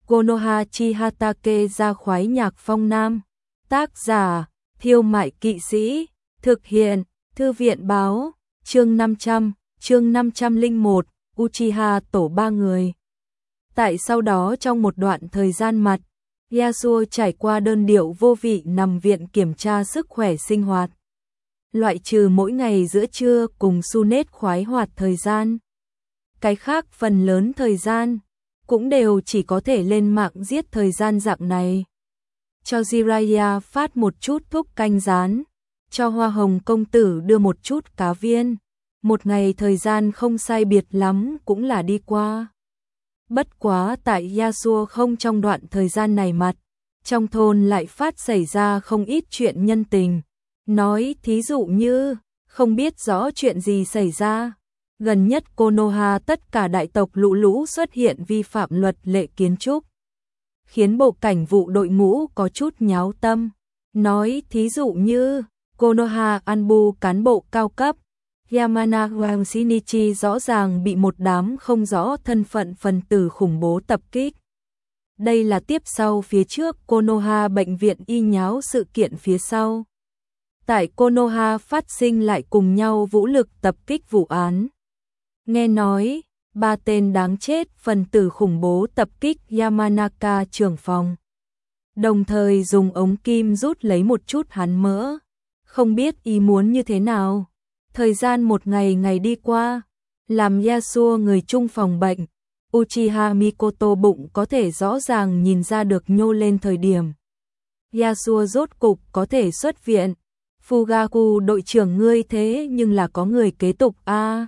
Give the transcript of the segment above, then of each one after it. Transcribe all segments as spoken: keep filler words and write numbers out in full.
Konoha Chihatake ra khoái nhạc phong nam. Tác giả, Thiêu Mại Kỵ Sĩ. Thực hiện, Thư viện báo. Chương năm trăm, chương năm trăm lẻ một, Uchiha tổ ba người. Tại sau đó trong một đoạn thời gian mặt, Yasuo trải qua đơn điệu vô vị nằm viện kiểm tra sức khỏe sinh hoạt. Loại trừ mỗi ngày giữa trưa cùng Sunet khoái hoạt thời gian. Cái khác phần lớn thời gian, cũng đều chỉ có thể lên mạng giết thời gian dạng này. Cho Jiraiya phát một chút thuốc canh rán, cho Hoa Hồng công tử đưa một chút cá viên. Một ngày thời gian không sai biệt lắm cũng là đi qua. Bất quá tại Yasuo không trong đoạn thời gian này mặt, trong thôn lại phát xảy ra không ít chuyện nhân tình. Nói thí dụ như, không biết rõ chuyện gì xảy ra. Gần nhất Konoha tất cả đại tộc lũ lũ xuất hiện vi phạm luật lệ kiến trúc, khiến bộ cảnh vụ đội ngũ có chút nháo tâm. Nói thí dụ như, Konoha Anbu cán bộ cao cấp, Yamanawa Shinichi rõ ràng bị một đám không rõ thân phận phần tử khủng bố tập kích. Đây là tiếp sau phía trước Konoha bệnh viện y nháo sự kiện phía sau. Tại Konoha phát sinh lại cùng nhau vũ lực tập kích vụ án. Nghe nói, ba tên đáng chết phần tử khủng bố tập kích Yamanaka trưởng phòng. Đồng thời dùng ống kim rút lấy một chút hắn mỡ. Không biết ý muốn như thế nào. Thời gian một ngày ngày đi qua, làm Yasuo người chung phòng bệnh, Uchiha Mikoto bụng có thể rõ ràng nhìn ra được nhô lên thời điểm. Yasuo rốt cục có thể xuất viện. Fugaku đội trưởng ngươi thế nhưng là có người kế tục a. À,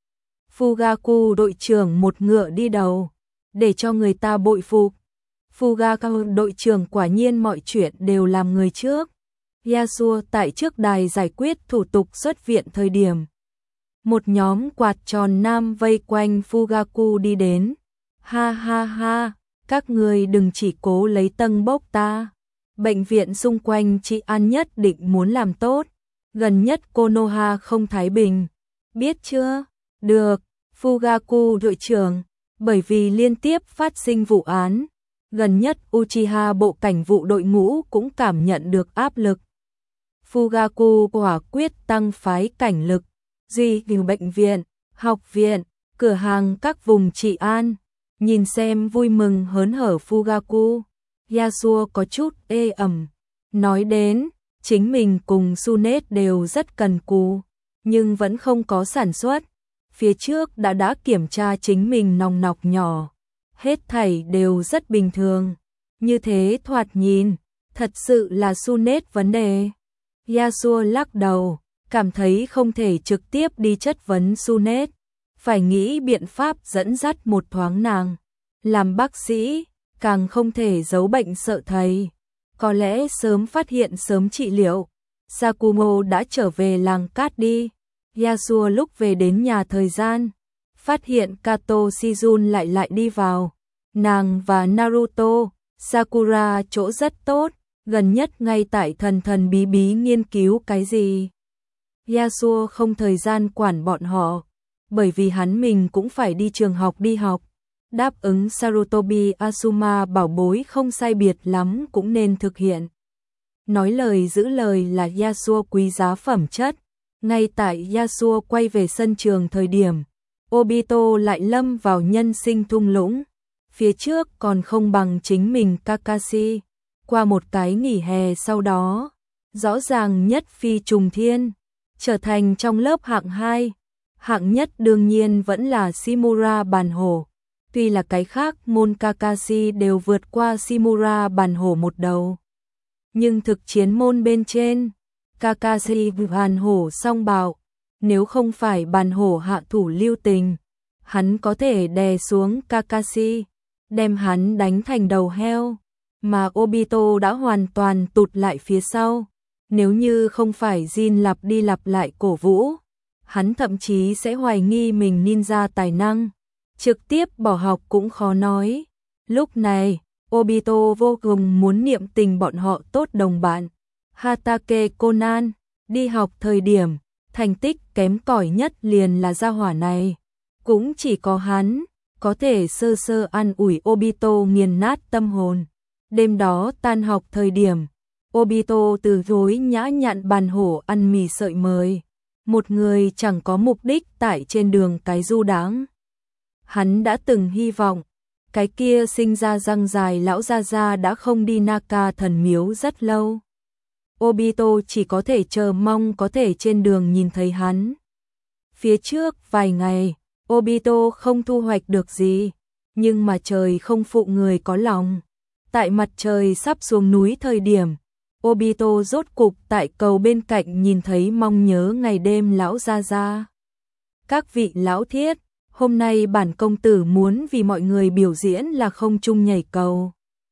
Fugaku đội trưởng một ngựa đi đầu, để cho người ta bội phục. Fugaku đội trưởng quả nhiên mọi chuyện đều làm người trước. Yasuo tại trước đài giải quyết thủ tục xuất viện thời điểm. Một nhóm quạt tròn nam vây quanh Fugaku đi đến. Ha ha ha, các người đừng chỉ cố lấy tân bốc ta. Bệnh viện xung quanh chị An nhất định muốn làm tốt. Gần nhất Konoha không thái bình. Biết chưa? Được, Fugaku đội trưởng. Bởi vì liên tiếp phát sinh vụ án, gần nhất Uchiha bộ cảnh vụ đội ngũ cũng cảm nhận được áp lực. Fugaku quả quyết tăng phái cảnh lực, duy trì bệnh viện, học viện, cửa hàng các vùng trị an. Nhìn xem vui mừng hớn hở Fugaku, Yasuo có chút ê ẩm. Nói đến, chính mình cùng Sunet đều rất cần cù, nhưng vẫn không có sản xuất. Phía trước đã đã kiểm tra chính mình nòng nọc nhỏ, hết thảy đều rất bình thường. Như thế thoạt nhìn, thật sự là Sunet vấn đề. Yasuo lắc đầu, cảm thấy không thể trực tiếp đi chất vấn Sunet, phải nghĩ biện pháp dẫn dắt một thoáng nàng. Làm bác sĩ, càng không thể giấu bệnh sợ thầy. Có lẽ sớm phát hiện sớm trị liệu. Sakumo đã trở về làng cát đi. Yasuo lúc về đến nhà thời gian, phát hiện Kato Shizun lại lại đi vào. Nàng và Naruto, Sakura chỗ rất tốt, gần nhất ngay tại thần thần bí bí nghiên cứu cái gì. Yasuo không thời gian quản bọn họ, bởi vì hắn mình cũng phải đi trường học đi học. Đáp ứng Sarutobi Asuma bảo bối không sai biệt lắm cũng nên thực hiện. Nói lời giữ lời là Yasuo quý giá phẩm chất. Ngay tại Yasuo quay về sân trường thời điểm, Obito lại lâm vào nhân sinh thung lũng. Phía trước còn không bằng chính mình Kakashi. Qua một cái nghỉ hè sau đó, rõ ràng nhất phi trùng thiên, trở thành trong lớp hạng hai. Hạng nhất đương nhiên vẫn là Shimura bàn hổ. Tuy là cái khác môn Kakashi đều vượt qua Shimura bàn hổ một đầu. Nhưng thực chiến môn bên trên, Kakashi bàn hổ song bạo. Nếu không phải bàn hổ hạ thủ lưu tình, hắn có thể đè xuống Kakashi, đem hắn đánh thành đầu heo. Mà Obito đã hoàn toàn tụt lại phía sau. Nếu như không phải Jin lặp đi lặp lại cổ vũ, hắn thậm chí sẽ hoài nghi mình ninja tài năng. Trực tiếp bỏ học cũng khó nói. Lúc này, Obito vô cùng muốn niệm tình bọn họ tốt đồng bạn. Hatake Conan, đi học thời điểm, thành tích kém cỏi nhất liền là gia hỏa này. Cũng chỉ có hắn, có thể sơ sơ an ủi Obito nghiền nát tâm hồn. Đêm đó tan học thời điểm, Obito từ chối nhã nhặn bàn hổ ăn mì sợi mời. Một người chẳng có mục đích tại trên đường cái du đãng. Hắn đã từng hy vọng, cái kia sinh ra răng dài lão gia gia đã không đi Naka thần miếu rất lâu. Obito chỉ có thể chờ mong có thể trên đường nhìn thấy hắn. Phía trước vài ngày, Obito không thu hoạch được gì, nhưng mà trời không phụ người có lòng. Tại mặt trời sắp xuống núi thời điểm, Obito rốt cục tại cầu bên cạnh nhìn thấy mong nhớ ngày đêm lão gia gia. Các vị lão thiết, hôm nay bản công tử muốn vì mọi người biểu diễn là không trung nhảy cầu.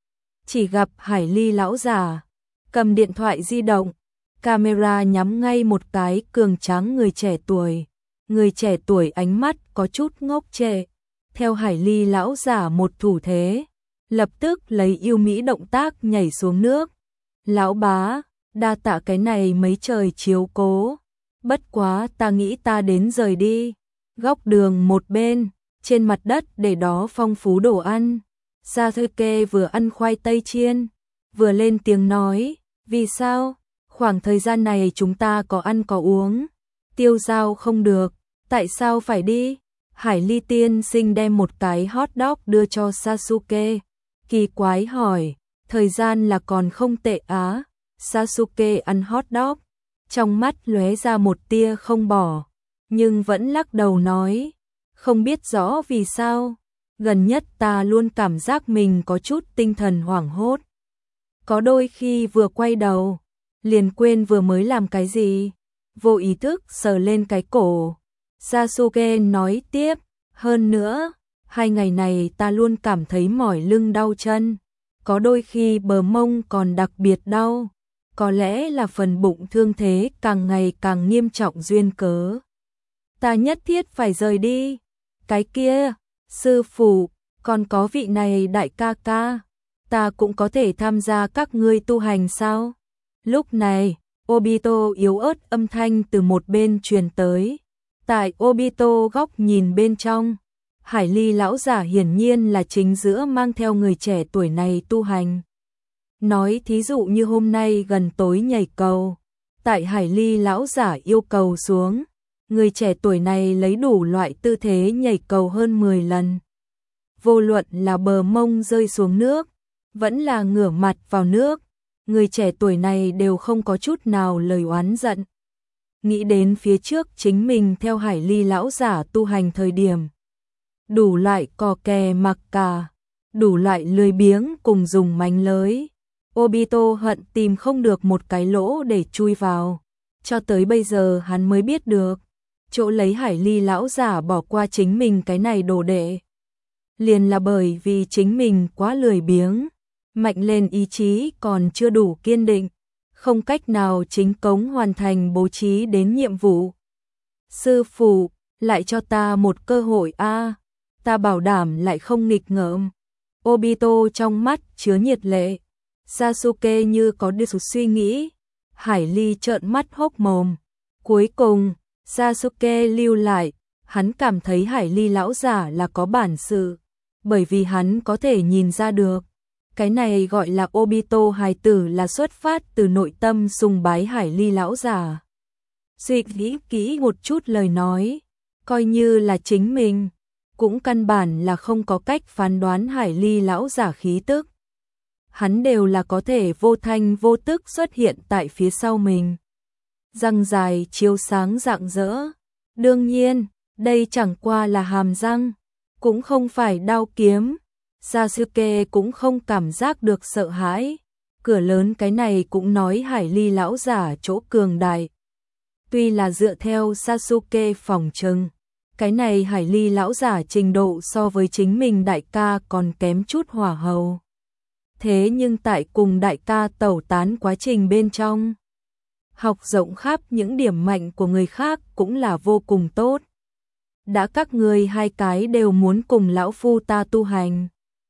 Chỉ gặp Hải Ly lão giả, cầm điện thoại di động, camera nhắm ngay một cái cường tráng người trẻ tuổi. Người trẻ tuổi ánh mắt có chút ngốc trệ, theo Hải Ly lão giả một thủ thế, lập tức lấy yêu mỹ động tác nhảy xuống nước. Lão bá, đa tạ cái này mấy trời chiếu cố, bất quá ta nghĩ ta đến rời đi. Góc đường một bên, trên mặt đất để đó phong phú đồ ăn. Sasuke vừa ăn khoai tây chiên, vừa lên tiếng nói, vì sao, khoảng thời gian này chúng ta có ăn có uống, tiêu dao không được, tại sao phải đi? Hải Ly tiên sinh đem một cái hot dog đưa cho Sasuke, kỳ quái hỏi, thời gian là còn không tệ á. Sasuke ăn hot dog, trong mắt lóe ra một tia không bỏ, nhưng vẫn lắc đầu nói, không biết rõ vì sao, gần nhất ta luôn cảm giác mình có chút tinh thần hoảng hốt. Có đôi khi vừa quay đầu, liền quên vừa mới làm cái gì, vô ý thức sờ lên cái cổ. Sasuke nói tiếp, hơn nữa, hai ngày này ta luôn cảm thấy mỏi lưng đau chân, có đôi khi bờ mông còn đặc biệt đau, có lẽ là phần bụng thương thế càng ngày càng nghiêm trọng duyên cớ. Ta nhất thiết phải rời đi. Cái kia, sư phụ, còn có vị này đại ca ca, ta cũng có thể tham gia các ngươi tu hành sao? Lúc này, Obito yếu ớt âm thanh từ một bên truyền tới. Tại Obito góc nhìn bên trong, Hải Ly lão giả hiển nhiên là chính giữa mang theo người trẻ tuổi này tu hành. Nói thí dụ như hôm nay gần tối nhảy cầu, tại Hải Ly lão giả yêu cầu xuống, người trẻ tuổi này lấy đủ loại tư thế nhảy cầu hơn mười lần. Vô luận là bờ mông rơi xuống nước, vẫn là ngửa mặt vào nước, người trẻ tuổi này đều không có chút nào lời oán giận. Nghĩ đến phía trước chính mình theo Hải Ly lão giả tu hành thời điểm, đủ loại cò kè mặc cả, đủ loại lười biếng cùng dùng mánh lới, Obito hận tìm không được một cái lỗ để chui vào. Cho tới bây giờ hắn mới biết được, chỗ lấy Hải Ly lão giả bỏ qua chính mình cái này đồ đệ, liền là bởi vì chính mình quá lười biếng, mạnh lên ý chí còn chưa đủ kiên định, không cách nào chính cống hoàn thành bố trí đến nhiệm vụ. Sư phụ, lại cho ta một cơ hội a, ta bảo đảm lại không nghịch ngợm. Obito trong mắt chứa nhiệt lệ. Sasuke như có được suy nghĩ. Hải Ly trợn mắt hốc mồm. Cuối cùng, Sasuke lưu lại, hắn cảm thấy Hải Ly lão giả là có bản sự, bởi vì hắn có thể nhìn ra được. Cái này gọi là Obito hài tử là xuất phát từ nội tâm sùng bái Hải Ly lão giả. Suy nghĩ kỹ một chút lời nói, coi như là chính mình, cũng căn bản là không có cách phán đoán Hải Ly lão giả khí tức. Hắn đều là có thể vô thanh vô tức xuất hiện tại phía sau mình. Răng dài chiếu sáng rạng rỡ. Đương nhiên, đây chẳng qua là hàm răng, cũng không phải đao kiếm. Sasuke cũng không cảm giác được sợ hãi. Cửa lớn cái này cũng nói Hải Ly lão giả chỗ cường đại. Tuy là dựa theo Sasuke phỏng chừng, cái này Hải Ly lão giả trình độ so với chính mình đại ca còn kém chút hỏa hầu. Thế nhưng tại cùng đại ca tẩu tán quá trình bên trong, học rộng khắp những điểm mạnh của người khác cũng là vô cùng tốt. Đã các người hai cái đều muốn cùng lão phu ta tu hành.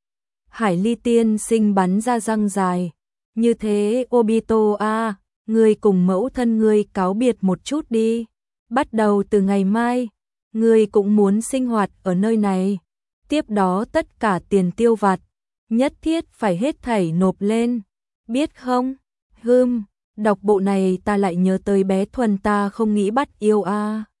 Hải Ly tiên sinh bắn ra răng dài. Như thế Obito a, ngươi cùng mẫu thân ngươi cáo biệt một chút đi. Bắt đầu từ ngày mai, ngươi cũng muốn sinh hoạt ở nơi này. tiếp đó tất cả tiền tiêu vặt, nhất thiết phải hết thảy nộp lên, biết không? Hừm, đọc bộ này ta lại nhớ tới bé Thuần ta không nghĩ bắt yêu a.